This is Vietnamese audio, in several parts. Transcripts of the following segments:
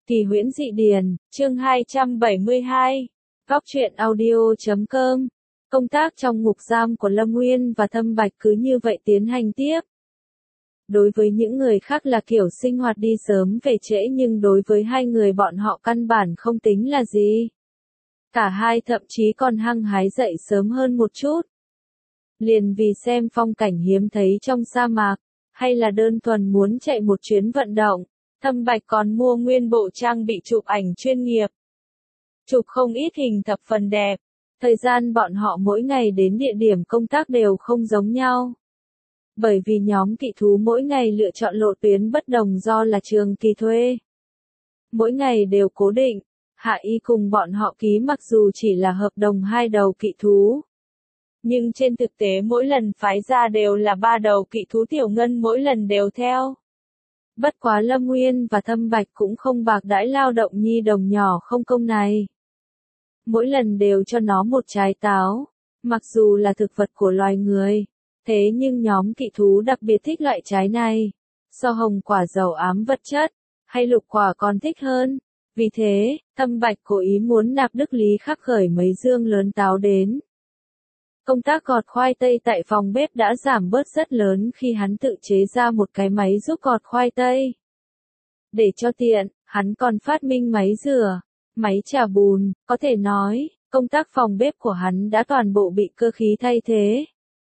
Kỳ huyễn dị điển, chương 272. Góc truyện audio.com. Công tác trong ngục giam của Lâm Nguyên và Thâm Bạch cứ như vậy tiến hành tiếp. Đối với những người khác là kiểu sinh hoạt đi sớm về trễ, nhưng đối với hai người bọn họ căn bản không tính là gì. Cả hai thậm chí còn hăng hái dậy sớm hơn một chút. Liền vì xem phong cảnh hiếm thấy trong sa mạc, hay là đơn thuần muốn chạy một chuyến vận động. Thâm Bạch còn mua nguyên bộ trang bị chụp ảnh chuyên nghiệp. Chụp không ít hình thập phần đẹp. Thời gian bọn họ mỗi ngày đến địa điểm công tác đều không giống nhau. Bởi vì nhóm kỵ thú mỗi ngày lựa chọn lộ tuyến bất đồng do là trường kỳ thuê. Mỗi ngày đều cố định, Hạ Y cùng bọn họ ký mặc dù chỉ là hợp đồng 2 đầu kỵ thú. Nhưng trên thực tế mỗi lần phái ra đều là 3 đầu kỵ thú, Tiểu Ngân mỗi lần đều theo. Bất quá Lâm Nguyên và Thâm Bạch cũng không bạc đãi lao động nhi đồng nhỏ không công này. Mỗi lần đều cho nó một trái táo, mặc dù là thực vật của loài người, thế nhưng nhóm kỵ thú đặc biệt thích loại trái này. So hồng quả giàu ám vật chất, hay lục quả còn thích hơn. Vì thế, Thâm Bạch cố ý muốn nạp Đức Lý khắc khởi mấy dương lớn táo đến. Công tác gọt khoai tây tại phòng bếp đã giảm bớt rất lớn khi hắn tự chế ra một cái máy giúp gọt khoai tây. Để cho tiện, hắn còn phát minh máy rửa, máy trà bùn, có thể nói, công tác phòng bếp của hắn đã toàn bộ bị cơ khí thay thế.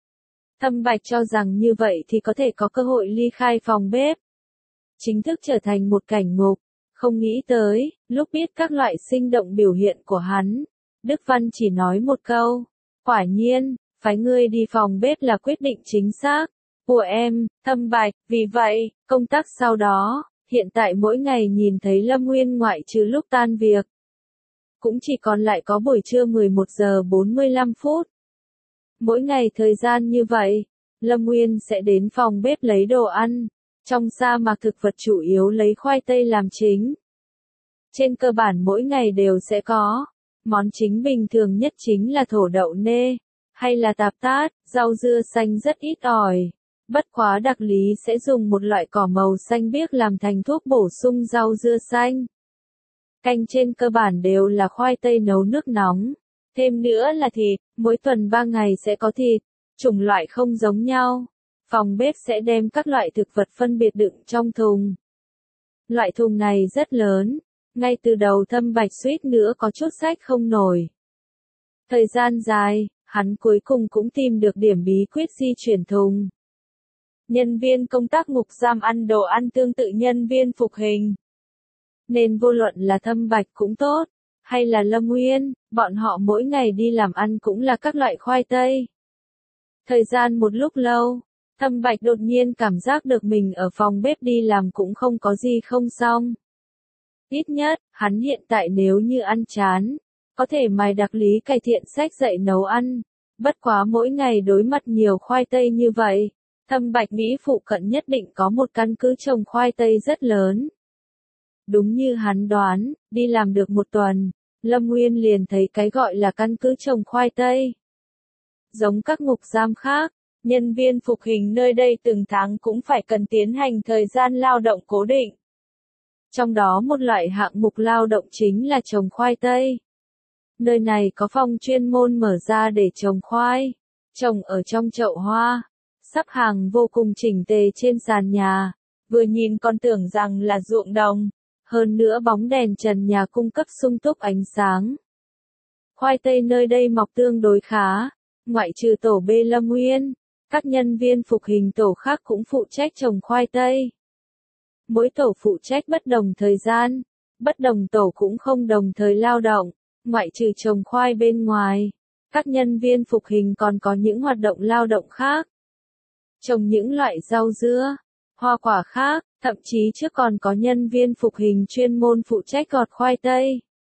Thâm Bạch cho rằng như vậy thì có thể có cơ hội ly khai phòng bếp. Chính thức trở thành một cảnh ngục, không nghĩ tới, lúc biết các loại sinh động biểu hiện của hắn, Đức Văn chỉ nói một câu. Quả nhiên, phái ngươi đi phòng bếp là quyết định chính xác của em, Thâm Bạch. Vì vậy, công tác sau đó, hiện tại mỗi ngày nhìn thấy Lâm Nguyên ngoại trừ lúc tan việc, cũng chỉ còn lại có buổi trưa 11 giờ 45 phút. Mỗi ngày thời gian như vậy, Lâm Nguyên sẽ đến phòng bếp lấy đồ ăn. Trong sa mạc thực vật chủ yếu lấy khoai tây làm chính. Trên cơ bản mỗi ngày đều sẽ có. Món chính bình thường nhất chính là thổ đậu nê, hay là tạp tát, rau dưa xanh rất ít ỏi. Bất quá đặc lý sẽ dùng một loại cỏ màu xanh biếc làm thành thuốc bổ sung rau dưa xanh. Canh trên cơ bản đều là khoai tây nấu nước nóng. Thêm nữa là thịt, mỗi tuần 3 ngày sẽ có thịt, chủng loại không giống nhau. Phòng bếp sẽ đem các loại thực vật phân biệt đựng trong thùng. Loại thùng này rất lớn. Ngay từ đầu Thâm Bạch suýt nữa có chút xách không nổi. Thời gian dài, hắn cuối cùng cũng tìm được điểm bí quyết di chuyển thùng. Nhân viên công tác ngục giam ăn đồ ăn tương tự nhân viên phục hình. Nên vô luận là Thâm Bạch cũng tốt, hay là Lâm Nguyên, bọn họ mỗi ngày đi làm ăn cũng là các loại khoai tây. Thời gian một lúc lâu, Thâm Bạch đột nhiên cảm giác được mình ở phòng bếp đi làm cũng không có gì không xong. Ít nhất, hắn hiện tại nếu như ăn chán, có thể mài đặc lý cải thiện sách dạy nấu ăn. Bất quá mỗi ngày đối mặt nhiều khoai tây như vậy, Thâm Bạch nghĩ phụ cận nhất định có một căn cứ trồng khoai tây rất lớn. Đúng như hắn đoán, đi làm được một tuần, Lâm Nguyên liền thấy cái gọi là căn cứ trồng khoai tây. Giống các ngục giam khác, nhân viên phục hình nơi đây từng tháng cũng phải cần tiến hành thời gian lao động cố định. Trong đó một loại hạng mục lao động chính là trồng khoai tây. Nơi này có phòng chuyên môn mở ra để trồng khoai, trồng ở trong chậu hoa, sắp hàng vô cùng chỉnh tề trên sàn nhà, vừa nhìn còn tưởng rằng là ruộng đồng, hơn nữa bóng đèn trần nhà cung cấp sung túc ánh sáng. Khoai tây nơi đây mọc tương đối khá, ngoại trừ tổ B Lâm Nguyên, các nhân viên phục hình tổ khác cũng phụ trách trồng khoai tây. Mỗi tổ phụ trách bất đồng thời gian, bất đồng tổ cũng không đồng thời lao động, ngoại trừ trồng khoai bên ngoài. Các nhân viên phục hình còn có những hoạt động lao động khác. Trồng những loại rau dưa, hoa quả khác, thậm chí trước còn có nhân viên phục hình chuyên môn phụ trách gọt khoai tây.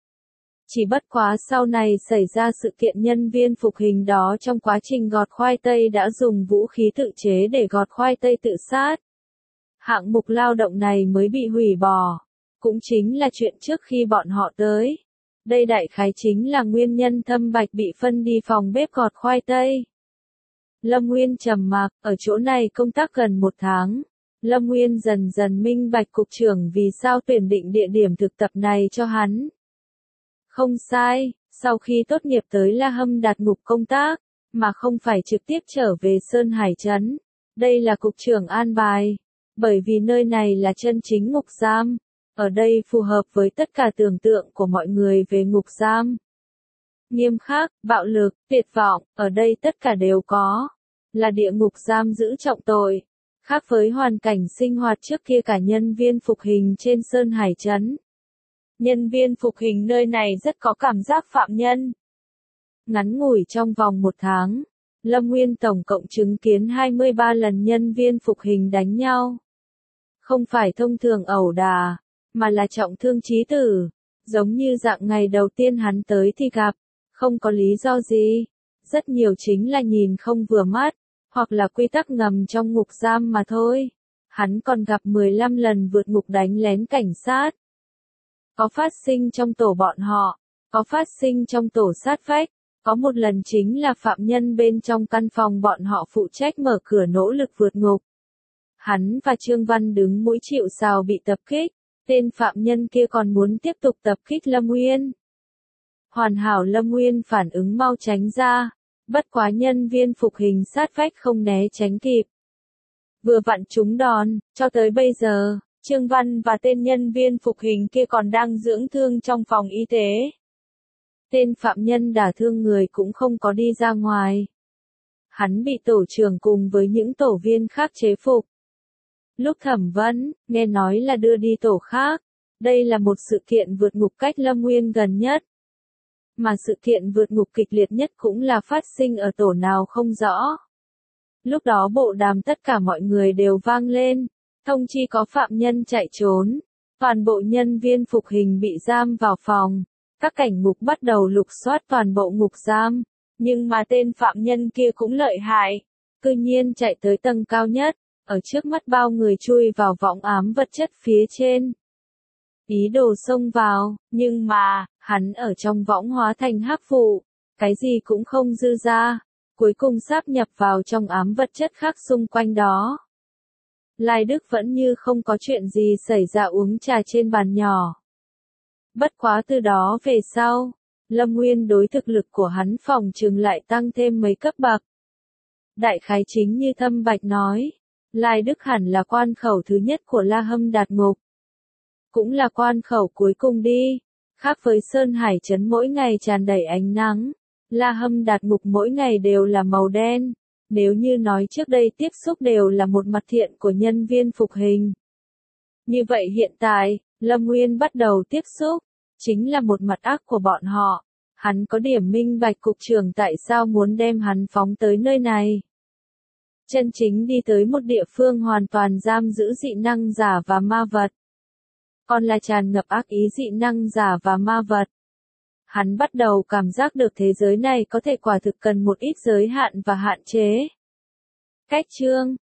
Chỉ bất quá sau này xảy ra sự kiện nhân viên phục hình đó trong quá trình gọt khoai tây đã dùng vũ khí tự chế để gọt khoai tây tự sát. Hạng mục lao động này mới bị hủy bỏ, cũng chính là chuyện trước khi bọn họ tới. Đây đại khái chính là nguyên nhân Thâm Bạch bị phân đi phòng bếp gọt khoai tây. Lâm Nguyên trầm mặc, ở chỗ này công tác gần 1 tháng. Lâm Nguyên dần dần minh bạch cục trưởng vì sao tuyển định địa điểm thực tập này cho hắn. Không sai, sau khi tốt nghiệp tới La Hâm Đạt Ngục công tác, mà không phải trực tiếp trở về Sơn Hải Trấn. Đây là cục trưởng an bài, bởi vì nơi này là chân chính ngục giam, ở đây phù hợp với tất cả tưởng tượng của mọi người về ngục giam. Nghiêm khắc, bạo lực, tuyệt vọng, ở đây tất cả đều có, là địa ngục giam giữ trọng tội. Khác với hoàn cảnh sinh hoạt trước kia cả nhân viên phục hình trên Sơn Hải Trấn. Nhân viên phục hình nơi này rất có cảm giác phạm nhân. Ngắn ngủi trong vòng 1 tháng, Lâm Nguyên tổng cộng chứng kiến 23 lần nhân viên phục hình đánh nhau. Không phải thông thường ẩu đả, mà là trọng thương chí tử, giống như dạng ngày đầu tiên hắn tới thì gặp, không có lý do gì, rất nhiều chính là nhìn không vừa mắt, hoặc là quy tắc ngầm trong ngục giam mà thôi. Hắn còn gặp 15 lần vượt ngục đánh lén cảnh sát. Có phát sinh trong tổ bọn họ, có phát sinh trong tổ sát vách, có một lần chính là phạm nhân bên trong căn phòng bọn họ phụ trách mở cửa nỗ lực vượt ngục. Hắn và Trương Văn đứng mũi chịu sào bị tập kích, tên phạm nhân kia còn muốn tiếp tục tập kích Lâm Nguyên. Hoàn hảo Lâm Nguyên phản ứng mau tránh ra, bất quá nhân viên phục hình sát vách không né tránh kịp. Vừa vặn trúng đòn, cho tới bây giờ, Trương Văn và tên nhân viên phục hình kia còn đang dưỡng thương trong phòng y tế. Tên phạm nhân đả thương người cũng không có đi ra ngoài. Hắn bị tổ trưởng cùng với những tổ viên khác chế phục. Lúc thẩm vấn, nghe nói là đưa đi tổ khác. Đây là một sự kiện vượt ngục cách Lâm Nguyên gần nhất. Mà sự kiện vượt ngục kịch liệt nhất cũng là phát sinh ở tổ nào không rõ. Lúc đó bộ đàm tất cả mọi người đều vang lên, thông chi có phạm nhân chạy trốn. Toàn bộ nhân viên phục hình bị giam vào phòng. Các cảnh ngục bắt đầu lục soát toàn bộ ngục giam, nhưng mà tên phạm nhân kia cũng lợi hại, cư nhiên chạy tới tầng cao nhất, ở trước mắt bao người chui vào võng ám vật chất phía trên. Ý đồ xông vào, nhưng mà, hắn ở trong võng hóa thành hắc vụ, cái gì cũng không dư ra, cuối cùng sáp nhập vào trong ám vật chất khác xung quanh đó. Lai Đức vẫn như không có chuyện gì xảy ra uống trà trên bàn nhỏ. Bất quá từ đó về sau, Lâm Nguyên đối thực lực của hắn phòng trừng lại tăng thêm mấy cấp bậc. Đại khái chính như Thâm Bạch nói, Lai Đức hẳn là quan khẩu thứ nhất của La Hâm Đạt Ngục. Cũng là quan khẩu cuối cùng đi, khác với Sơn Hải Trấn mỗi ngày tràn đầy ánh nắng, La Hâm Đạt Ngục mỗi ngày đều là màu đen. Nếu như nói trước đây tiếp xúc đều là một mặt thiện của nhân viên phục hình. Như vậy hiện tại, Lâm Nguyên bắt đầu tiếp xúc, chính là một mặt ác của bọn họ. Hắn có điểm minh bạch cục trưởng tại sao muốn đem hắn phóng tới nơi này. Chân chính đi tới một địa phương hoàn toàn giam giữ dị năng giả và ma vật. Còn là tràn ngập ác ý dị năng giả và ma vật. Hắn bắt đầu cảm giác được thế giới này có thể quả thực cần một ít giới hạn và hạn chế. Cách chương